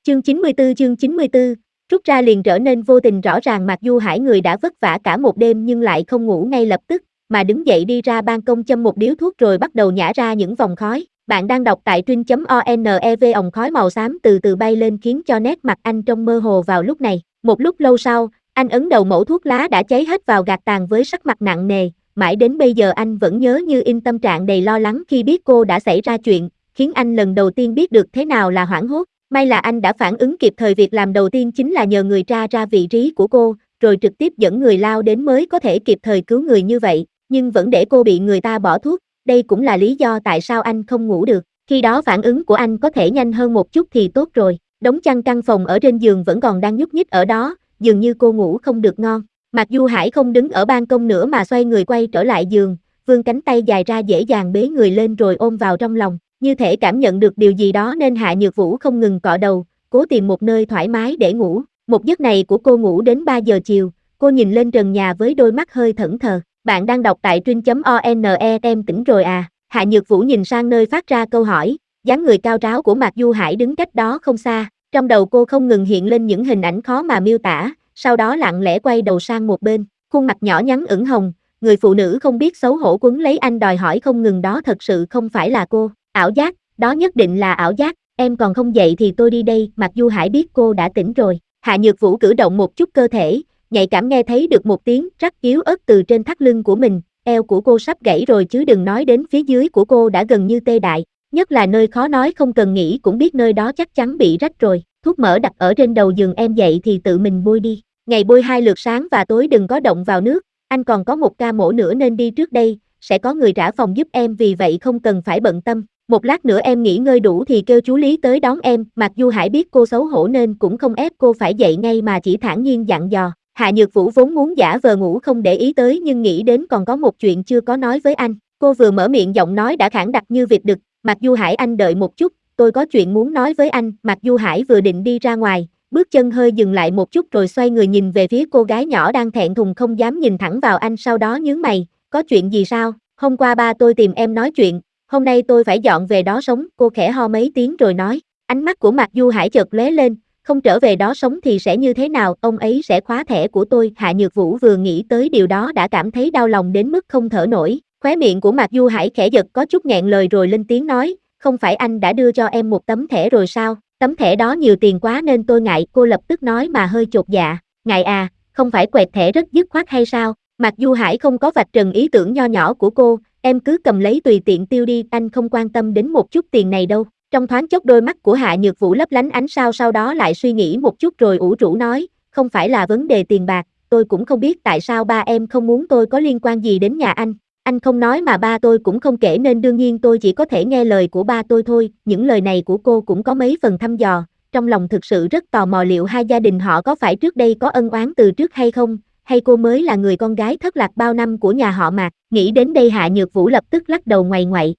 Chương 94, rút ra liền trở nên vô tình rõ ràng. Mạc Du Hải người đã vất vả cả một đêm nhưng lại không ngủ ngay lập tức, mà đứng dậy đi ra ban công châm một điếu thuốc rồi bắt đầu nhả ra những vòng khói. Bạn đang đọc tại truyện.onev. Òng khói màu xám từ từ bay lên khiến cho nét mặt anh trông mơ hồ vào lúc này. Một lúc lâu sau, anh ấn đầu mẩu thuốc lá đã cháy hết vào gạt tàn với sắc mặt nặng nề. Mãi đến bây giờ anh vẫn nhớ như in tâm trạng đầy lo lắng khi biết cô đã xảy ra chuyện, khiến anh lần đầu tiên biết được thế nào là hoảng hốt. May là anh đã phản ứng kịp thời, việc làm đầu tiên chính là nhờ người tra ra vị trí của cô, rồi trực tiếp dẫn người lao đến mới có thể kịp thời cứu người như vậy, nhưng vẫn để cô bị người ta bỏ thuốc, đây cũng là lý do tại sao anh không ngủ được. Khi đó phản ứng của anh có thể nhanh hơn một chút thì tốt rồi. Đống chăn căn phòng ở trên giường vẫn còn đang nhúc nhích ở đó, dường như cô ngủ không được ngon. Mạc Du Hải không đứng ở ban công nữa mà xoay người quay trở lại giường, vươn cánh tay dài ra dễ dàng bế người lên rồi ôm vào trong lòng. Như thể cảm nhận được điều gì đó nên Hạ Nhược Vũ không ngừng cọ đầu, cố tìm một nơi thoải mái để ngủ. Một giấc này của cô ngủ đến 3 giờ chiều, cô nhìn lên trần nhà với đôi mắt hơi thẫn thờ. Bạn đang đọc tại truyện.one. Em tỉnh rồi à? Hạ Nhược Vũ nhìn sang nơi phát ra câu hỏi, dáng người cao ráo của Mạc Du Hải đứng cách đó không xa. Trong đầu cô không ngừng hiện lên những hình ảnh khó mà miêu tả, sau đó lặng lẽ quay đầu sang một bên, khuôn mặt nhỏ nhắn ửng hồng, người phụ nữ không biết xấu hổ quấn lấy anh đòi hỏi không ngừng đó thật sự không phải là cô. Ảo giác, đó nhất định là ảo giác, em còn không dậy thì tôi đi đây. Mạc Du Hải biết cô đã tỉnh rồi. Hạ Nhược Vũ cử động một chút cơ thể, nhạy cảm nghe thấy được một tiếng rắc yếu ớt từ trên thắt lưng của mình, eo của cô sắp gãy rồi chứ đừng nói đến phía dưới của cô đã gần như tê dại, nhất là nơi khó nói không cần nghĩ cũng biết nơi đó chắc chắn bị rách rồi. Thuốc mỡ đặt ở trên đầu giường, em dậy thì tự mình bôi đi. Ngày bôi 2 lượt sáng và tối, đừng có động vào nước, anh còn có một ca mổ nữa nên đi trước đây, sẽ có người trả phòng giúp em vì vậy không cần phải bận tâm. Một lát nữa em nghỉ ngơi đủ thì kêu chú Lý tới đón em. Mặc Du Hải biết cô xấu hổ nên cũng không ép cô phải dậy ngay mà chỉ thản nhiên dặn dò. Hạ Nhược Vũ vốn muốn giả vờ ngủ không để ý tới nhưng nghĩ đến còn có một chuyện chưa có nói với anh. Cô vừa mở miệng giọng nói đã khản đặc như vịt đực. Mạc Du Hải, anh đợi một chút, tôi có chuyện muốn nói với anh. Mạc Du Hải vừa định đi ra ngoài, bước chân hơi dừng lại một chút rồi xoay người nhìn về phía cô gái nhỏ đang thẹn thùng không dám nhìn thẳng vào anh, sau đó nhướng mày, có chuyện gì sao? Hôm qua ba tôi tìm em nói chuyện, hôm nay tôi phải dọn về đó sống. Cô khẽ ho mấy tiếng rồi nói. Ánh mắt của Mạc Du Hải chợt lóe lên, không trở về đó sống thì sẽ như thế nào? Ông ấy sẽ khóa thẻ của tôi. Hạ Nhược Vũ vừa nghĩ tới điều đó đã cảm thấy đau lòng đến mức không thở nổi. Khóe miệng của Mạc Du Hải khẽ giật có chút nghẹn lời rồi lên tiếng nói, không phải anh đã đưa cho em một tấm thẻ rồi sao? Tấm thẻ đó nhiều tiền quá nên tôi ngại. Cô lập tức nói mà hơi chột dạ. Ngại à, không phải quẹt thẻ rất dứt khoát hay sao? Mạc Du Hải không có vạch trần ý tưởng nho nhỏ của cô, em cứ cầm lấy tùy tiện tiêu đi, anh không quan tâm đến một chút tiền này đâu. Trong thoáng chốc đôi mắt của Hạ Nhược Vũ lấp lánh ánh sao, sau đó lại suy nghĩ một chút rồi ủ rũ nói, không phải là vấn đề tiền bạc, tôi cũng không biết tại sao ba em không muốn tôi có liên quan gì đến nhà anh không nói mà ba tôi cũng không kể nên đương nhiên tôi chỉ có thể nghe lời của ba tôi thôi. Những lời này của cô cũng có mấy phần thăm dò, trong lòng thực sự rất tò mò liệu hai gia đình họ có phải trước đây có ân oán từ trước hay không, hay cô mới là người con gái thất lạc bao năm của nhà họ Mạc. Nghĩ đến đây Hạ Nhược Vũ lập tức lắc đầu ngoại ngoại,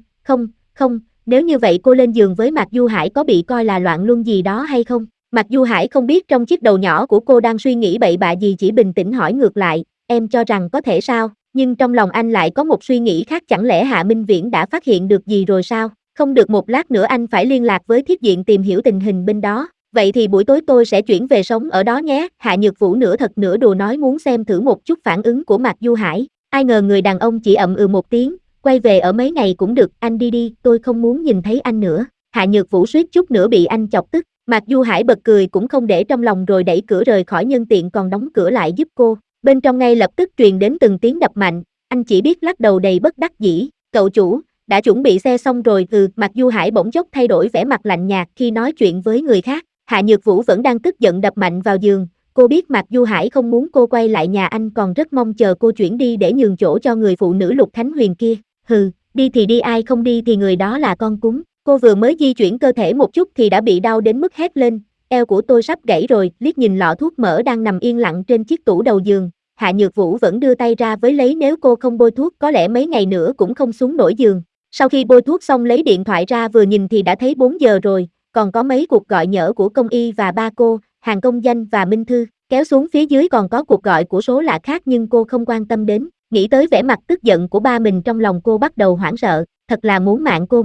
không, nếu như vậy cô lên giường với Mạc Du Hải có bị coi là loạn luân gì đó hay không? Mạc Du Hải không biết trong chiếc đầu nhỏ của cô đang suy nghĩ bậy bạ gì, chỉ bình tĩnh hỏi ngược lại, em cho rằng có thể sao? Nhưng trong lòng anh lại có một suy nghĩ khác, chẳng lẽ Hạ Minh Viễn đã phát hiện được gì rồi sao? Không được, một lát nữa anh phải liên lạc với thiết diện tìm hiểu tình hình bên đó. Vậy thì buổi tối tôi sẽ chuyển về sống ở đó nhé. Hạ Nhược Vũ nửa thật nửa đùa nói muốn xem thử một chút phản ứng của Mạc Du Hải. Ai ngờ người đàn ông chỉ ậm ừ một tiếng, quay về ở mấy ngày cũng được, anh đi đi, tôi không muốn nhìn thấy anh nữa. Hạ Nhược Vũ suýt chút nữa bị anh chọc tức. Mạc Du Hải bật cười cũng không để trong lòng rồi đẩy cửa rời khỏi, nhân tiện còn đóng cửa lại giúp cô. Bên trong ngay lập tức truyền đến từng tiếng đập mạnh, anh chỉ biết lắc đầu đầy bất đắc dĩ. Cậu chủ, đã chuẩn bị xe xong rồi? Mạc Du Hải bỗng chốc thay đổi vẻ mặt lạnh nhạt khi nói chuyện với người khác. Hạ Nhược Vũ vẫn đang tức giận đập mạnh vào giường, cô biết Mạc Du Hải không muốn cô quay lại nhà anh, còn rất mong chờ cô chuyển đi để nhường chỗ cho người phụ nữ Lục Thánh Huyền kia. Đi thì đi, ai không đi thì người đó là con cún. Cô vừa mới di chuyển cơ thể một chút thì đã bị đau đến mức hét lên, eo của tôi sắp gãy rồi. Liếc nhìn lọ thuốc mỡ đang nằm yên lặng trên chiếc tủ đầu giường, Hạ Nhược Vũ vẫn đưa tay ra với lấy, nếu cô không bôi thuốc có lẽ mấy ngày nữa cũng không xuống nổi giường. Sau khi bôi thuốc xong lấy điện thoại ra vừa nhìn thì đã thấy 4 giờ rồi, còn có mấy cuộc gọi nhỡ của công y và ba cô, Hàng Công Danh và Minh Thư. Kéo xuống phía dưới còn có cuộc gọi của số lạ khác nhưng cô không quan tâm đến. Nghĩ tới vẻ mặt tức giận của ba mình trong lòng cô bắt đầu hoảng sợ, thật là muốn mạng cô mà.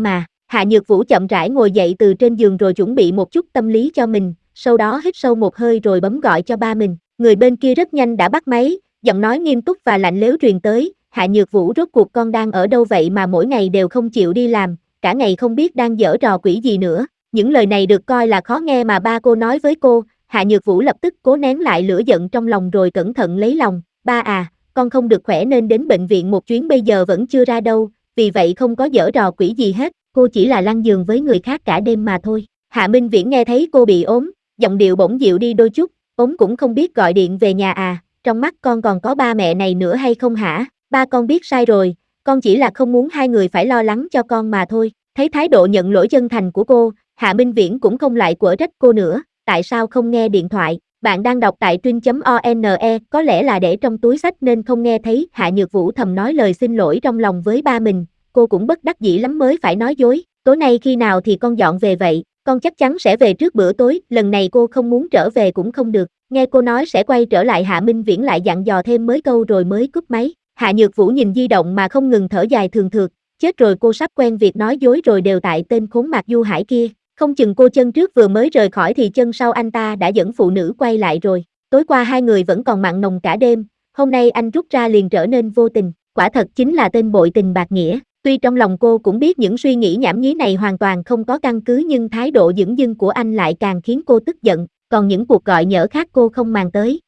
Hạ Nhược Vũ chậm rãi ngồi dậy từ trên giường rồi chuẩn bị một chút tâm lý cho mình, sau đó hít sâu một hơi rồi bấm gọi cho ba mình. Người bên kia rất nhanh đã bắt máy, giọng nói nghiêm túc và lạnh lẽo truyền tới, Hạ Nhược Vũ rốt cuộc con đang ở đâu vậy mà mỗi ngày đều không chịu đi làm, cả ngày không biết đang giở trò quỷ gì nữa. Những lời này được coi là khó nghe mà ba cô nói với cô, Hạ Nhược Vũ lập tức cố nén lại lửa giận trong lòng rồi cẩn thận lấy lòng, ba à, con không được khỏe nên đến bệnh viện một chuyến bây giờ vẫn chưa ra đâu, vì vậy không có giở trò quỷ gì hết, cô chỉ là lăn giường với người khác cả đêm mà thôi. Hạ Minh Viễn nghe thấy cô bị ốm, giọng điệu bỗng dịu đi đôi chút, ốm cũng không biết gọi điện về nhà à, trong mắt con còn có ba mẹ này nữa hay không hả? Ba con biết sai rồi, con chỉ là không muốn hai người phải lo lắng cho con mà thôi. Thấy thái độ nhận lỗi chân thành của cô, Hạ Minh Viễn cũng không lại quở trách cô nữa, tại sao không nghe điện thoại? Bạn đang đọc tại truyện.one, có lẽ là để trong túi xách nên không nghe thấy. Hạ Nhược Vũ thầm nói lời xin lỗi trong lòng với ba mình, cô cũng bất đắc dĩ lắm mới phải nói dối. Tối nay khi nào thì con dọn về vậy? Con chắc chắn sẽ về trước bữa tối, lần này cô không muốn trở về cũng không được. Nghe cô nói sẽ quay trở lại, Hạ Minh Viễn lại dặn dò thêm mấy câu rồi mới cúp máy. Hạ Nhược Vũ nhìn di động mà không ngừng thở dài thường thượt, chết rồi, cô sắp quen việc nói dối rồi, đều tại tên khốn Mạc Du Hải kia. Không chừng cô chân trước vừa mới rời khỏi thì chân sau anh ta đã dẫn phụ nữ quay lại rồi. Tối qua hai người vẫn còn mặn nồng cả đêm, hôm nay anh rút ra liền trở nên vô tình, quả thật chính là tên bội tình bạc nghĩa. Tuy trong lòng cô cũng biết những suy nghĩ nhảm nhí này hoàn toàn không có căn cứ nhưng thái độ dửng dưng của anh lại càng khiến cô tức giận, còn những cuộc gọi nhỡ khác cô không màng tới.